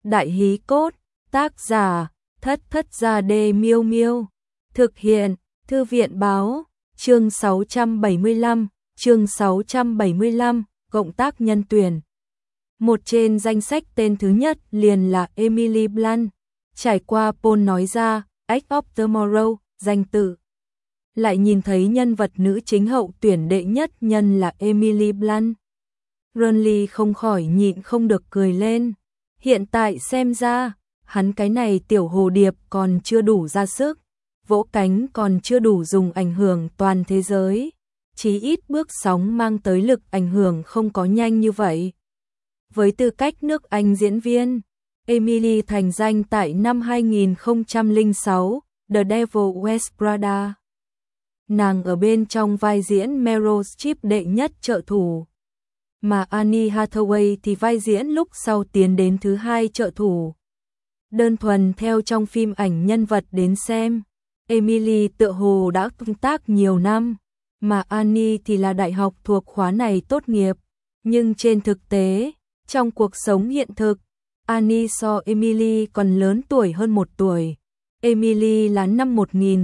Đại hí cốt, tác giả, Thất Thất Gia Đê Miêu Miêu. Thực hiện, Thư viện báo, chương 675, cộng tác nhân tuyển. Một trên danh sách tên thứ nhất liền là Emily Blunt. Trải qua Paul nói ra, Edge of Tomorrow, danh tự. Lại nhìn thấy nhân vật nữ chính hậu tuyển đệ nhất nhân là Emily Blunt. Ronly không khỏi nhịn không được cười lên. Hiện tại xem ra, hắn cái này tiểu hồ điệp còn chưa đủ ra sức, vỗ cánh còn chưa đủ dùng ảnh hưởng toàn thế giới. Chí ít bước sóng mang tới lực ảnh hưởng không có nhanh như vậy. Với tư cách nước Anh diễn viên, Emily thành danh tại năm 2006, The Devil Wears Prada. Nàng ở bên trong vai diễn Meryl Streep đệ nhất trợ thủ, mà Anne Hathaway thì vai diễn lúc sau tiến đến thứ hai trợ thủ. Đơn thuần theo trong phim ảnh nhân vật đến xem, Emily tựa hồ đã công tác nhiều năm, mà Annie thì là đại học thuộc khóa này tốt nghiệp. Nhưng trên thực tế, trong cuộc sống hiện thực, Annie so Emily còn lớn tuổi hơn 1 tuổi. Emily là năm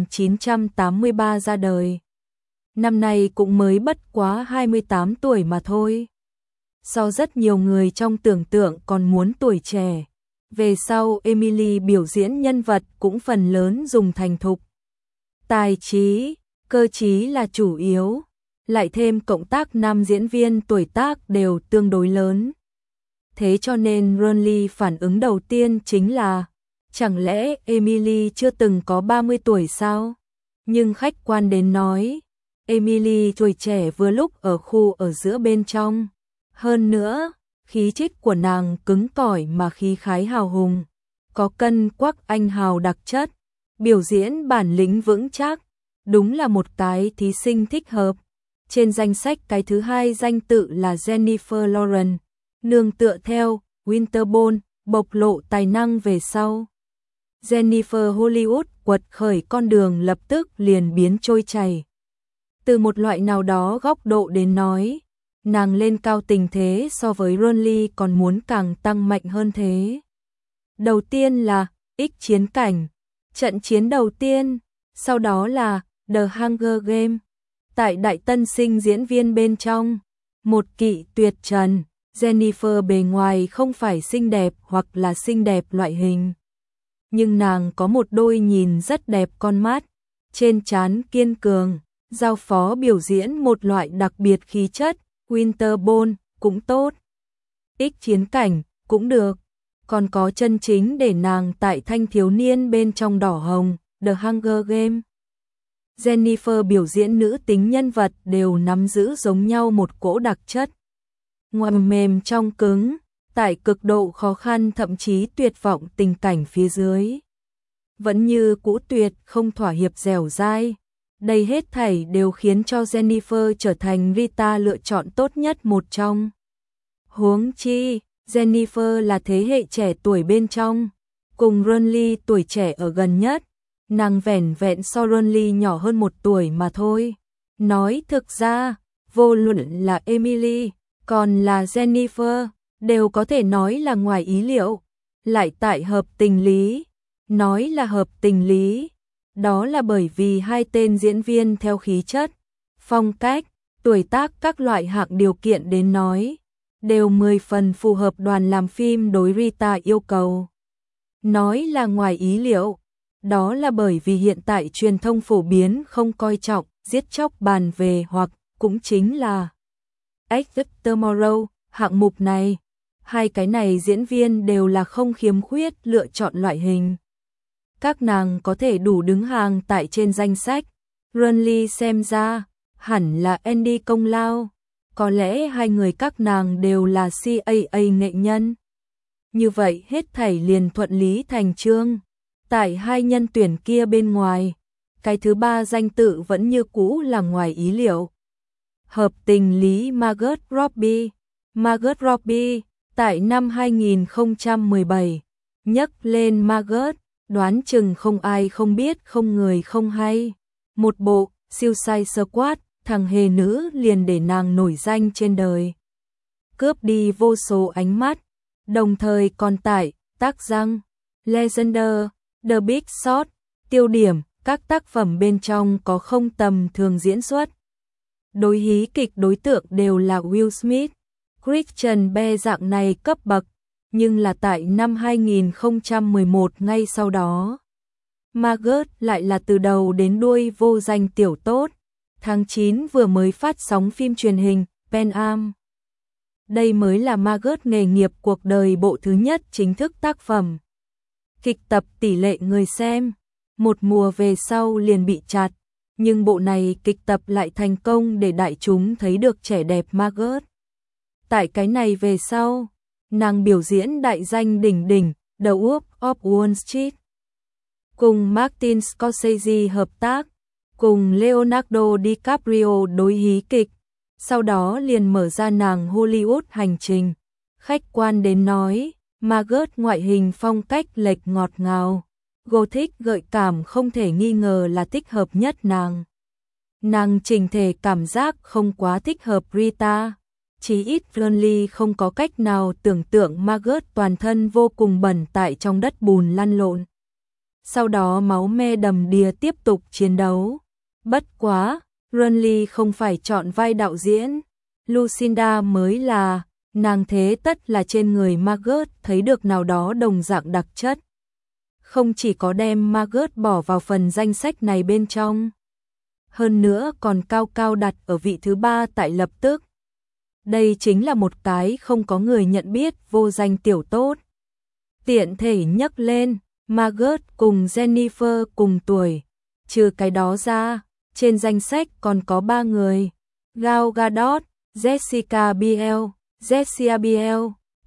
1983 ra đời. Năm nay cũng mới bất quá 28 tuổi mà thôi. So rất nhiều người trong tưởng tượng còn muốn tuổi trẻ. Về sau Emily biểu diễn nhân vật cũng phần lớn dùng thành thục. Tài trí, cơ trí là chủ yếu, lại thêm cộng tác nam diễn viên tuổi tác đều tương đối lớn. Thế cho nên Ronly phản ứng đầu tiên chính là, chẳng lẽ Emily chưa từng có 30 tuổi sao? Nhưng khách quan đến nói, Emily tuổi trẻ vừa lúc ở khu ở giữa bên trong. Hơn nữa, khí chất của nàng cứng cỏi mà khí khái hào hùng, có cân quắc anh hào đặc chất, biểu diễn bản lĩnh vững chắc, đúng là một cái thí sinh thích hợp. Trên danh sách cái thứ hai danh tự là Jennifer Lawrence, nương tựa theo Winterborn bộc lộ tài năng về sau. Jennifer Hollywood quật khởi con đường lập tức liền biến trôi chảy. Từ một loại nào đó góc độ đến nói, nàng lên cao tình thế so với Ronly còn muốn càng tăng mạnh hơn thế. Đầu tiên là X chiến cảnh, trận chiến đầu tiên, sau đó là The Hunger Game. Tại đại tân sinh diễn viên bên trong, một kỵ tuyệt trần, Jennifer bề ngoài không phải xinh đẹp hoặc là xinh đẹp loại hình. Nhưng nàng có một đôi nhìn rất đẹp con mắt, trên trán kiên cường, giao phó biểu diễn một loại đặc biệt khí chất. Winterborn cũng tốt, X chiến cảnh cũng được, còn có chân chính để nàng tại thanh thiếu niên bên trong đỏ hồng, The Hunger Game. Jennifer biểu diễn nữ tính nhân vật đều nắm giữ giống nhau một cỗ đặc chất. Ngoài mềm trong cứng, tại cực độ khó khăn thậm chí tuyệt vọng tình cảnh phía dưới, vẫn như cũ tuyệt không thỏa hiệp dẻo dai. Đây hết thảy đều khiến cho Jennifer trở thành Rita lựa chọn tốt nhất một trong. Huống chi, Jennifer là thế hệ trẻ tuổi bên trong, cùng Ronly tuổi trẻ ở gần nhất, nàng vẻn vẹn so Ronly nhỏ hơn 1 tuổi mà thôi. Nói thực ra, vô luận là Emily, còn là Jennifer, đều có thể nói là ngoài ý liệu, lại tại hợp tình lý. Nói là hợp tình lý, đó là bởi vì hai tên diễn viên theo khí chất, phong cách, tuổi tác các loại hạng điều kiện đến nói, đều 10 phần phù hợp đoàn làm phim đối Rita yêu cầu. Nói là ngoài ý liệu, đó là bởi vì hiện tại truyền thông phổ biến không coi trọng giết chóc bàn về hoặc cũng chính là Edge of Tomorrow hạng mục này. Hai cái này diễn viên đều là không khiếm khuyết lựa chọn loại hình. Các nàng có thể đủ đứng hàng tại trên danh sách. Ronly xem ra, hẳn là Andy công lao. Có lẽ hai người các nàng đều là CAA nghệ nhân. Như vậy hết thảy liền thuận lý thành chương. Tại hai nhân tuyển kia bên ngoài, cái thứ ba danh tự vẫn như cũ là ngoài ý liệu. Hợp tình lý Margot Robbie. Margot Robbie, tại năm 2017, nhắc lên Margot, đoán chừng không ai không biết không người không hay. Một bộ Suicide Squad, thằng hề nữ liền để nàng nổi danh trên đời. Cướp đi vô số ánh mắt, đồng thời còn tại tác răng, Legender, The Big Short, Tiêu điểm, các tác phẩm bên trong có không tầm thường diễn xuất. Đối hí kịch đối tượng đều là Will Smith, Christian Bale dạng này cấp bậc, nhưng là tại năm 2011 ngay sau đó. Margot lại là từ đầu đến đuôi vô danh tiểu tốt. Tháng 9 vừa mới phát sóng phim truyền hình Pan Am. Đây mới là Margot nghề nghiệp cuộc đời bộ thứ nhất chính thức tác phẩm. Kịch tập tỷ lệ người xem, một mùa về sau liền bị chặt, nhưng bộ này kịch tập lại thành công để đại chúng thấy được trẻ đẹp Margot. Tại cái này về sau, nàng biểu diễn đại danh đỉnh đỉnh, The Wolf of Wall Street. Cùng Martin Scorsese hợp tác, cùng Leonardo DiCaprio đối hí kịch, sau đó liền mở ra nàng Hollywood hành trình. Khách quan đến nói, Margot ngoại hình phong cách lệch ngọt ngào, gothic gợi cảm không thể nghi ngờ là thích hợp nhất nàng. Nàng chỉnh thể cảm giác không quá thích hợp Rita, chí ít Burnley không có cách nào tưởng tượng Margot toàn thân vô cùng bẩn tại trong đất bùn lăn lộn. Sau đó máu me đầm đìa tiếp tục chiến đấu. Bất quá, Burnley không phải chọn vai đạo diễn, Lucinda mới là, nàng thế tất là trên người Margot thấy được nào đó đồng dạng đặc chất. Không chỉ có đem Margot bỏ vào phần danh sách này bên trong, hơn nữa còn cao cao đặt ở vị thứ 3 tại lập tức. Đây chính là một cái không có người nhận biết vô danh tiểu tốt. Tiện thể nhắc lên, Margot cùng Jennifer cùng tuổi. Trừ cái đó ra, trên danh sách còn có 3 người. Gal Gadot, Jessica Biel,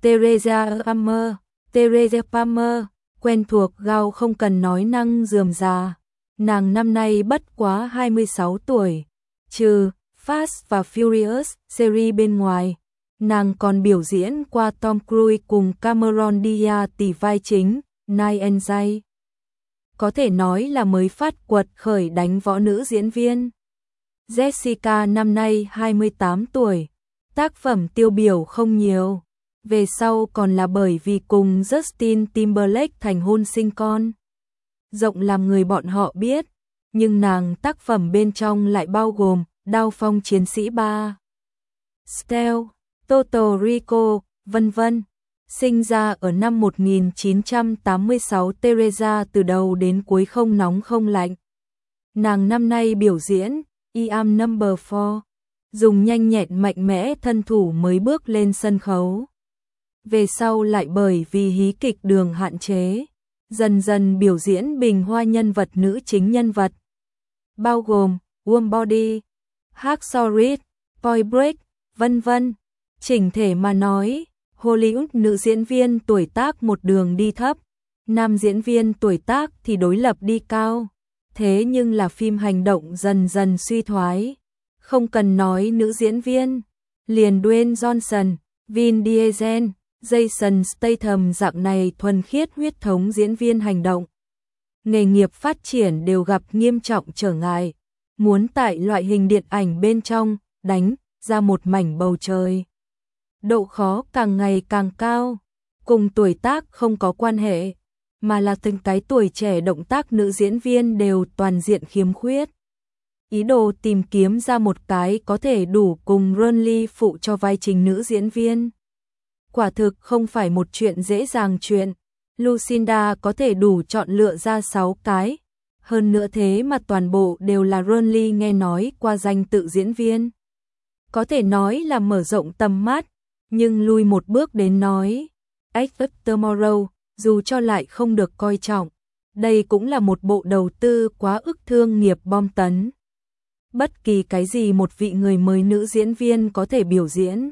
Teresa Palmer. Quen thuộc Gal không cần nói năng rườm rà. Nàng năm nay bất quá 26 tuổi. Trừ Fast và Furious series bên ngoài, nàng còn biểu diễn qua Tom Cruise cùng Cameron Diaz tỷ vai chính, Night and Day. Có thể nói là mới phát quật khởi đánh võ nữ diễn viên. Jessica năm nay 28 tuổi, tác phẩm tiêu biểu không nhiều, về sau còn là bởi vì cùng Justin Timberlake thành hôn sinh con. Rộng làm người bọn họ biết, nhưng nàng tác phẩm bên trong lại bao gồm Đao Phong Chiến Sĩ 3, Steel, Total Rico, vân vân. Sinh ra ở năm 1986, Teresa từ đầu đến cuối không nóng không lạnh. Nàng năm nay biểu diễn I Am Number 4, dùng nhanh nhẹn mạnh mẽ thân thủ mới bước lên sân khấu. Về sau lại bởi vì hí kịch đường hạn chế, dần dần biểu diễn bình hoa nhân vật nữ chính nhân vật, bao gồm Warm Body, Hacksaw Ridge, Point Break, vân vân. Chỉnh thể mà nói, Hollywood nữ diễn viên tuổi tác một đường đi thấp, nam diễn viên tuổi tác thì đối lập đi cao. Thế nhưng là phim hành động dần dần suy thoái. Không cần nói nữ diễn viên, liền Dwayne Johnson, Vin Diesel, Jason Statham dạng này thuần khiết huyết thống diễn viên hành động. Nghề nghiệp phát triển đều gặp nghiêm trọng trở ngại. Muốn tại loại hình điện ảnh bên trong đánh ra một mảnh bầu trời, độ khó càng ngày càng cao, cùng tuổi tác không có quan hệ, mà là từng cái tuổi trẻ động tác nữ diễn viên đều toàn diện khiếm khuyết. Ý đồ tìm kiếm ra một cái có thể đủ cùng Burnley phụ cho vai chính nữ diễn viên. Quả thực không phải một chuyện dễ dàng chuyện. Lucinda có thể đủ chọn lựa ra 6 cái. Hơn nữa thế mà toàn bộ đều là Burnley nghe nói qua danh tự diễn viên. Có thể nói là mở rộng tầm mắt, nhưng lui một bước đến nói, Edge of Tomorrow, dù cho lại không được coi trọng, đây cũng là một bộ đầu tư quá ức thương nghiệp bom tấn. Bất kỳ cái gì một vị người mới nữ diễn viên có thể biểu diễn,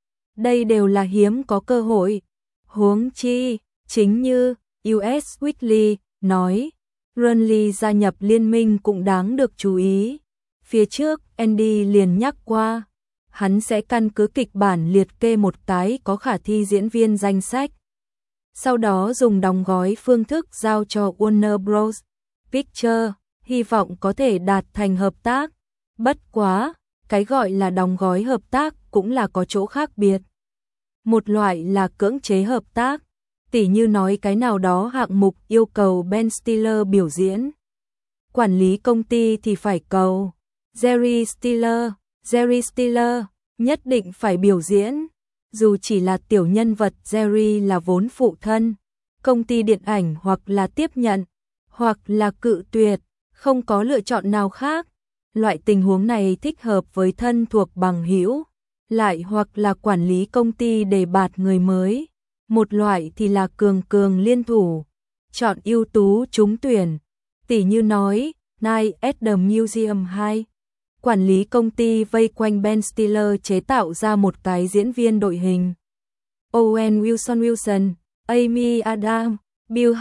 đây đều là hiếm có cơ hội. Huống chi, chính như US Weekly nói, Burnley gia nhập liên minh cũng đáng được chú ý. Phía trước, Andy liền nhắc qua, hắn sẽ căn cứ kịch bản liệt kê một cái có khả thi diễn viên danh sách. Sau đó dùng đóng gói phương thức giao cho Warner Bros. Pictures, hy vọng có thể đạt thành hợp tác. Bất quá, cái gọi là đóng gói hợp tác cũng là có chỗ khác biệt. Một loại là cưỡng chế hợp tác, Tỉ như nói cái nào đó hạng mục yêu cầu Ben Stiller biểu diễn. Quản lý công ty thì phải cầu Jerry Stiller. Jerry Stiller nhất định phải biểu diễn. Dù chỉ là tiểu nhân vật, Jerry là vốn phụ thân. Công ty điện ảnh hoặc là tiếp nhận, hoặc là cự tuyệt, không có lựa chọn nào khác. Loại tình huống này thích hợp với thân thuộc bằng hữu, lại hoặc là quản lý công ty đề bạt người mới. Một loại thì là cường cường liên thủ, chọn ưu tú trúng tuyển. Tỉ như nói, Night at the Museum 2. Quản lý công ty vây quanh Ben Stiller chế tạo ra một cái diễn viên đội hình. Owen Wilson, Amy Adams, Bill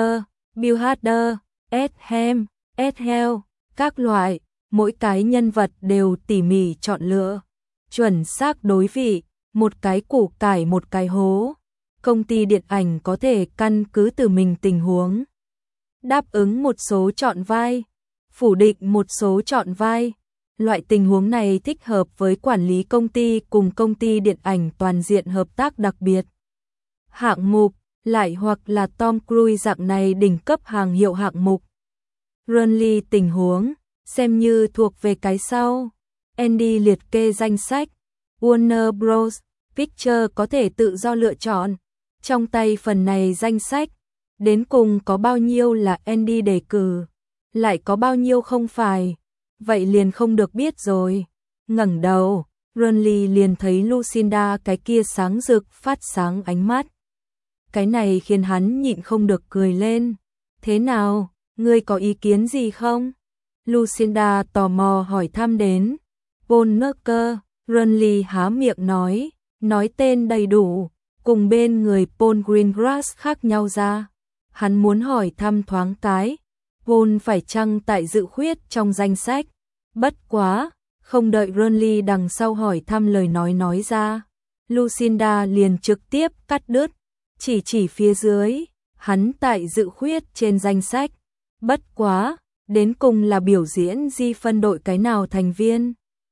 Hader, Ed Helms, các loại, mỗi cái nhân vật đều tỉ mỉ chọn lựa, chuẩn xác đối vị, một cái củ cải một cái hố. Công ty điện ảnh có thể căn cứ từ mình tình huống, đáp ứng một số chọn vai, phủ định một số chọn vai. Loại tình huống này thích hợp với quản lý công ty cùng công ty điện ảnh toàn diện hợp tác đặc biệt. Hạng mục, lại hoặc là Tom Cruise dạng này đỉnh cấp hàng hiệu hạng mục. Runly tình huống, xem như thuộc về cái sau. Andy liệt kê danh sách. Warner Bros. Pictures có thể tự do lựa chọn. Trong tay phần này danh sách, đến cùng có bao nhiêu là Andy đề cử, lại có bao nhiêu không phải. Vậy liền không được biết rồi. Ngẩng đầu, Runly liền thấy Lucinda cái kia sáng rực phát sáng ánh mắt. Cái này khiến hắn nhịn không được cười lên. Thế nào, ngươi có ý kiến gì không? Lucinda tò mò hỏi thăm đến. Paul Walker, Runly há miệng nói tên đầy đủ, cùng bên người Paul Greengrass khác nhau ra. Hắn muốn hỏi thăm thoáng cái, Paul phải chăng tại dự khuyết trong danh sách. Bất quá, không đợi Runly đằng sau hỏi thăm lời nói ra, Lucinda liền trực tiếp cắt đứt, chỉ phía dưới, hắn tại dự khuyết trên danh sách. Bất quá, đến cùng là biểu diễn di phân đội cái nào thành viên.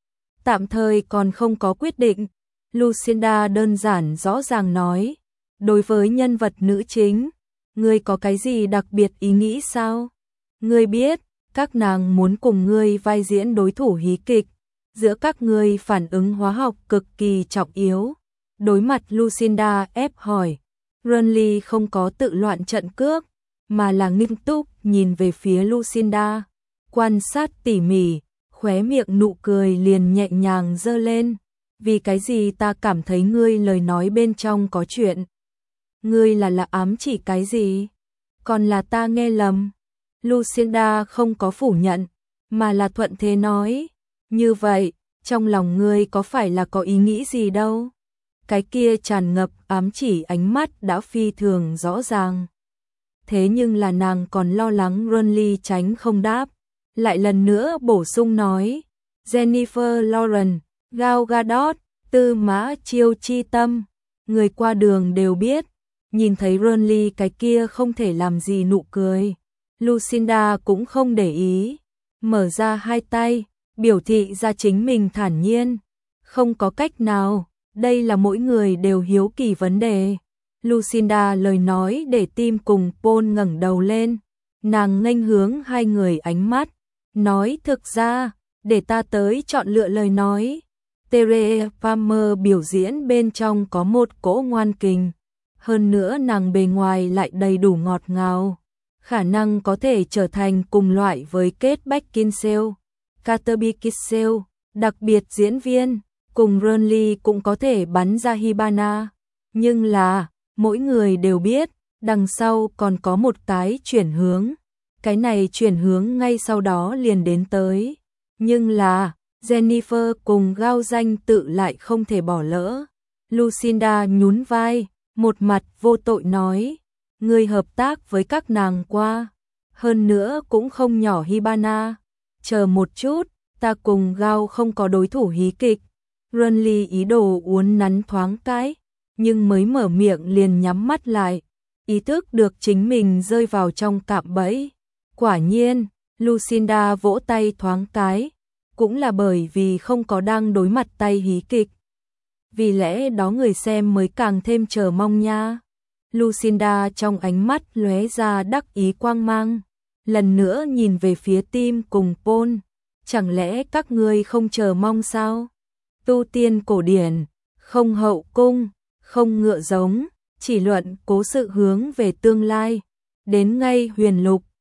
Tạm thời còn không có quyết định, Lucinda đơn giản rõ ràng nói. Đối với nhân vật nữ chính, ngươi có cái gì đặc biệt ý nghĩ sao? Ngươi biết, các nàng muốn cùng ngươi vai diễn đối thủ hí kịch, giữa các ngươi phản ứng hóa học cực kỳ trọng yếu. Đối mặt Lucinda ép hỏi, Runly không có tự loạn trận cước, mà là nghiêm túc nhìn về phía Lucinda, quan sát tỉ mỉ, khóe miệng nụ cười liền nhẹ nhàng giơ lên. Vì cái gì ta cảm thấy ngươi lời nói bên trong có chuyện? Ngươi là ám chỉ cái gì? Còn là ta nghe lầm? Lucinda không có phủ nhận, mà là thuận thế nói. Như vậy, trong lòng ngươi có phải là có ý nghĩ gì đâu? Cái kia tràn ngập ám chỉ ánh mắt đã phi thường rõ ràng. Thế nhưng là nàng còn lo lắng Runly tránh không đáp. Lại lần nữa bổ sung nói. Jennifer Lawrence, Gal Gadot, Tư Mã Chiêu chi tâm. Người qua đường đều biết. Nhìn thấy Runly cái kia không thể làm gì nụ cười. Lucinda cũng không để ý. Mở ra hai tay, biểu thị ra chính mình thản nhiên. Không có cách nào, đây là mỗi người đều hiếu kỳ vấn đề. Lucinda lời nói để tim cùng Paul ngẩng đầu lên. Nàng nghênh hướng hai người ánh mắt. Nói thực ra, để ta tới chọn lựa lời nói. Teresa Palmer biểu diễn bên trong có một cỗ ngoan kình. Hơn nữa nàng bề ngoài lại đầy đủ ngọt ngào. Khả năng có thể trở thành cùng loại với Kate Beckinsale, Kate Beckinsale, đặc biệt diễn viên, cùng Runly cũng có thể bắn ra Hibana. Nhưng là, mỗi người đều biết, đằng sau còn có một cái chuyển hướng. Cái này chuyển hướng ngay sau đó liền đến tới. Nhưng là, Jennifer cùng Gao danh tự lại không thể bỏ lỡ. Lucinda nhún vai, một mặt vô tội nói. Người hợp tác với các nàng qua. Hơn nữa cũng không nhỏ Hibana. Chờ một chút, ta cùng Gao không có đối thủ hí kịch. Runly ý đồ uốn nắn thoáng cái, nhưng mới mở miệng liền nhắm mắt lại. Ý thức được chính mình rơi vào trong cạm bẫy. Quả nhiên, Lucinda vỗ tay thoáng cái. Cũng là bởi vì không có đang đối mặt tay hí kịch. Vì lẽ đó người xem mới càng thêm chờ mong nha. Lucinda trong ánh mắt lóe ra đắc ý quang mang, lần nữa nhìn về phía Tim cùng Paul, chẳng lẽ các ngươi không chờ mong sao? Tu tiên cổ điển, không hậu cung, không ngựa giống, chỉ luận cố sự hướng về tương lai, đến ngay huyền lục,